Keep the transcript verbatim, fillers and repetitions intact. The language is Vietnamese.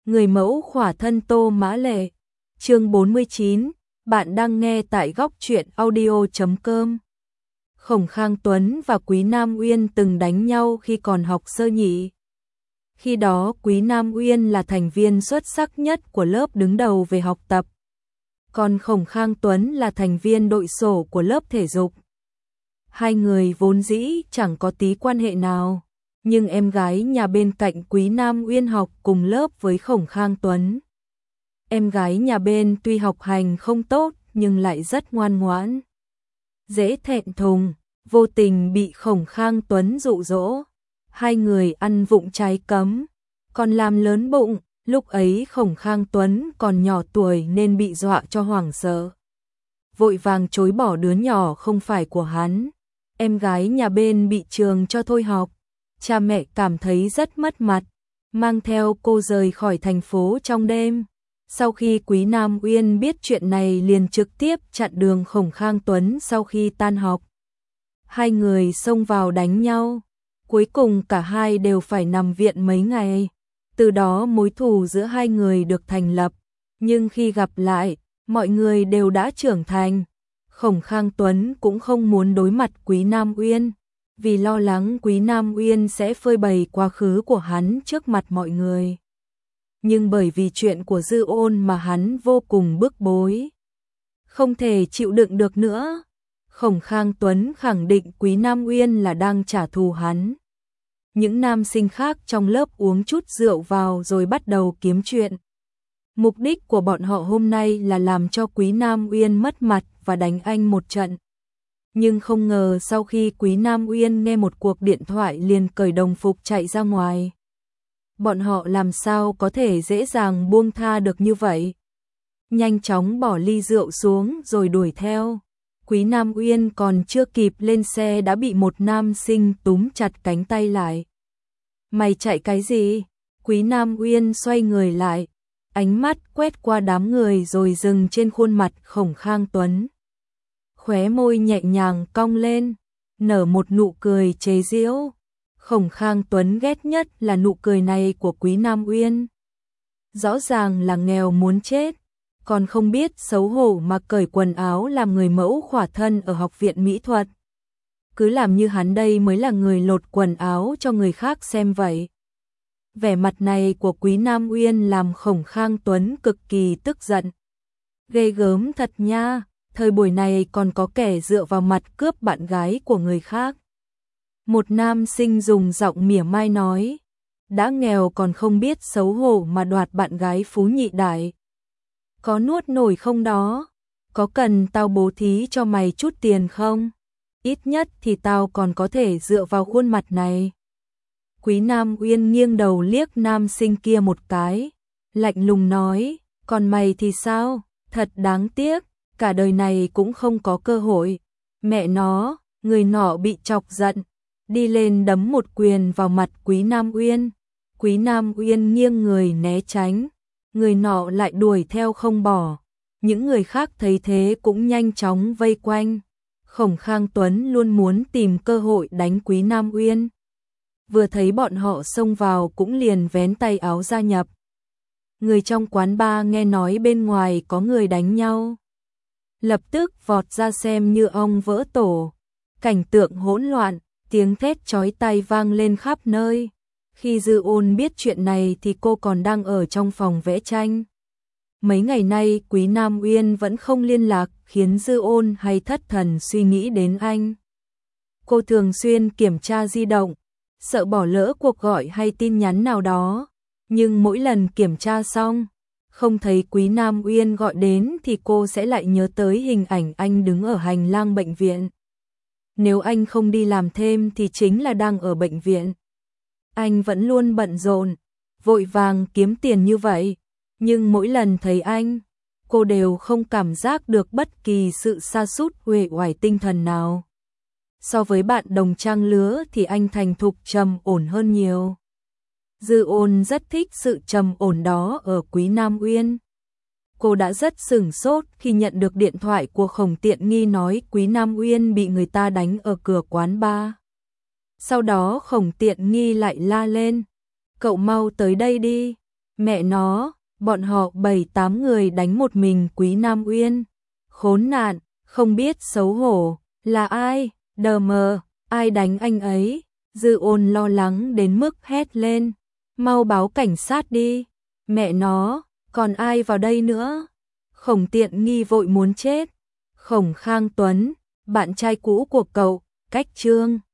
Người mẫu khỏa thân Tô Mã Lệ. Chương bốn mươi chín, bạn đang nghe tại góc truyện audio chấm com. Khổng Khang Tuấn và Quý Nam Uyên từng đánh nhau khi còn học sơ nhị. Khi đó Quý Nam Uyên là thành viên xuất sắc nhất của lớp đứng đầu về học tập. Còn Khổng Khang Tuấn là thành viên đội sổ của lớp thể dục. Hai người vốn dĩ chẳng có tí quan hệ nào, nhưng em gái nhà bên cạnh Quý Nam Uyên học cùng lớp với Khổng Khang Tuấn. Em gái nhà bên tuy học hành không tốt nhưng lại rất ngoan ngoãn, dễ thẹn thùng, vô tình bị Khổng Khang Tuấn dụ dỗ. Hai người ăn vụng trái cấm, còn làm lớn bụng. Lúc ấy Khổng Khang Tuấn còn nhỏ tuổi nên bị dọa cho hoảng sợ, vội vàng chối bỏ đứa nhỏ không phải của hắn. Em gái nhà bên bị trường cho thôi học, cha mẹ cảm thấy rất mất mặt, mang theo cô rời khỏi thành phố trong đêm. Sau khi Quý Nam Uyên biết chuyện này liền trực tiếp chặn đường Khổng Khang Tuấn sau khi tan học. Hai người xông vào đánh nhau, cuối cùng cả hai đều phải nằm viện mấy ngày. Từ đó mối thù giữa hai người được thành lập, nhưng khi gặp lại, mọi người đều đã trưởng thành. Khổng Khang Tuấn cũng không muốn đối mặt Quý Nam Uyên, vì lo lắng Quý Nam Uyên sẽ phơi bày quá khứ của hắn trước mặt mọi người. Nhưng bởi vì chuyện của Dư Ôn mà hắn vô cùng bức bối, không thể chịu đựng được nữa. Khổng Khang Tuấn khẳng định Quý Nam Uyên là đang trả thù hắn. Những nam sinh khác trong lớp uống chút rượu vào rồi bắt đầu kiếm chuyện. Mục đích của bọn họ hôm nay là làm cho Quý Nam Uyên mất mặt và đánh anh một trận. Nhưng không ngờ sau khi Quý Nam Uyên nghe một cuộc điện thoại liền cởi đồng phục chạy ra ngoài. Bọn họ làm sao có thể dễ dàng buông tha được như vậy. Nhanh chóng bỏ ly rượu xuống rồi đuổi theo. Quý Nam Uyên còn chưa kịp lên xe đã bị một nam sinh túm chặt cánh tay lại. Mày chạy cái gì? Quý Nam Uyên xoay người lại, ánh mắt quét qua đám người rồi dừng trên khuôn mặt Khổng Khang Tuấn. Khóe môi nhẹ nhàng cong lên, nở một nụ cười chế giễu. Khổng Khang Tuấn ghét nhất là nụ cười này của Quý Nam Uyên. Rõ ràng là nghèo muốn chết, còn không biết xấu hổ mà cởi quần áo làm người mẫu khỏa thân ở học viện mỹ thuật. Cứ làm như hắn đây mới là người lột quần áo cho người khác xem vậy. Vẻ mặt này của Quý Nam Uyên làm Khổng Khang Tuấn cực kỳ tức giận. Ghê gớm thật nha, thời buổi này còn có kẻ dựa vào mặt cướp bạn gái của người khác. Một nam sinh dùng giọng mỉa mai nói, đã nghèo còn không biết xấu hổ mà đoạt bạn gái phú nhị đại. Có nuốt nổi không đó? Có cần tao bố thí cho mày chút tiền không? Ít nhất thì tao còn có thể dựa vào khuôn mặt này. Quý Nam Uyên nghiêng đầu liếc nam sinh kia một cái, lạnh lùng nói, còn mày thì sao? Thật đáng tiếc, cả đời này cũng không có cơ hội. Mẹ nó, người nọ bị chọc giận, đi lên đấm một quyền vào mặt Quý Nam Uyên. Quý Nam Uyên nghiêng người né tránh, người nọ lại đuổi theo không bỏ. Những người khác thấy thế cũng nhanh chóng vây quanh. Khổng Khang Tuấn luôn muốn tìm cơ hội đánh Quý Nam Uyên. Vừa thấy bọn họ xông vào cũng liền vén tay áo gia nhập. Người trong quán bar nghe nói bên ngoài có người đánh nhau, lập tức vọt ra xem như ong vỡ tổ. Cảnh tượng hỗn loạn, tiếng thét chói tai vang lên khắp nơi. Khi Dư Ôn biết chuyện này thì cô còn đang ở trong phòng vẽ tranh. Mấy ngày nay Quý Nam Uyên vẫn không liên lạc, khiến Dư Ôn hay thất thần suy nghĩ đến anh. Cô thường xuyên kiểm tra di động, sợ bỏ lỡ cuộc gọi hay tin nhắn nào đó. Nhưng mỗi lần kiểm tra xong, không thấy Quý Nam Uyên gọi đến thì cô sẽ lại nhớ tới hình ảnh anh đứng ở hành lang bệnh viện. Nếu anh không đi làm thêm thì chính là đang ở bệnh viện. Anh vẫn luôn bận rộn, vội vàng kiếm tiền như vậy. Nhưng mỗi lần thấy anh, cô đều không cảm giác được bất kỳ sự sa sút uể oải tinh thần nào. So với bạn đồng trang lứa thì anh thành thục trầm ổn hơn nhiều. Dư Ôn rất thích sự trầm ổn đó ở Quý Nam Uyên. Cô đã rất sửng sốt khi nhận được điện thoại của Khổng Tiện Nghi nói Quý Nam Uyên bị người ta đánh ở cửa quán bar. Sau đó Khổng Tiện Nghi lại la lên, cậu mau tới đây đi. Mẹ nó, bọn họ bảy tám người đánh một mình Quý Nam Uyên. Khốn nạn, không biết xấu hổ, là ai, đờ mờ, ai đánh anh ấy. Dư Ôn lo lắng đến mức hét lên, mau báo cảnh sát đi, mẹ nó, còn ai vào đây nữa. Khổng Tiện Nghi vội muốn chết. Khổng Khang Tuấn, bạn trai cũ của cậu, cách Trương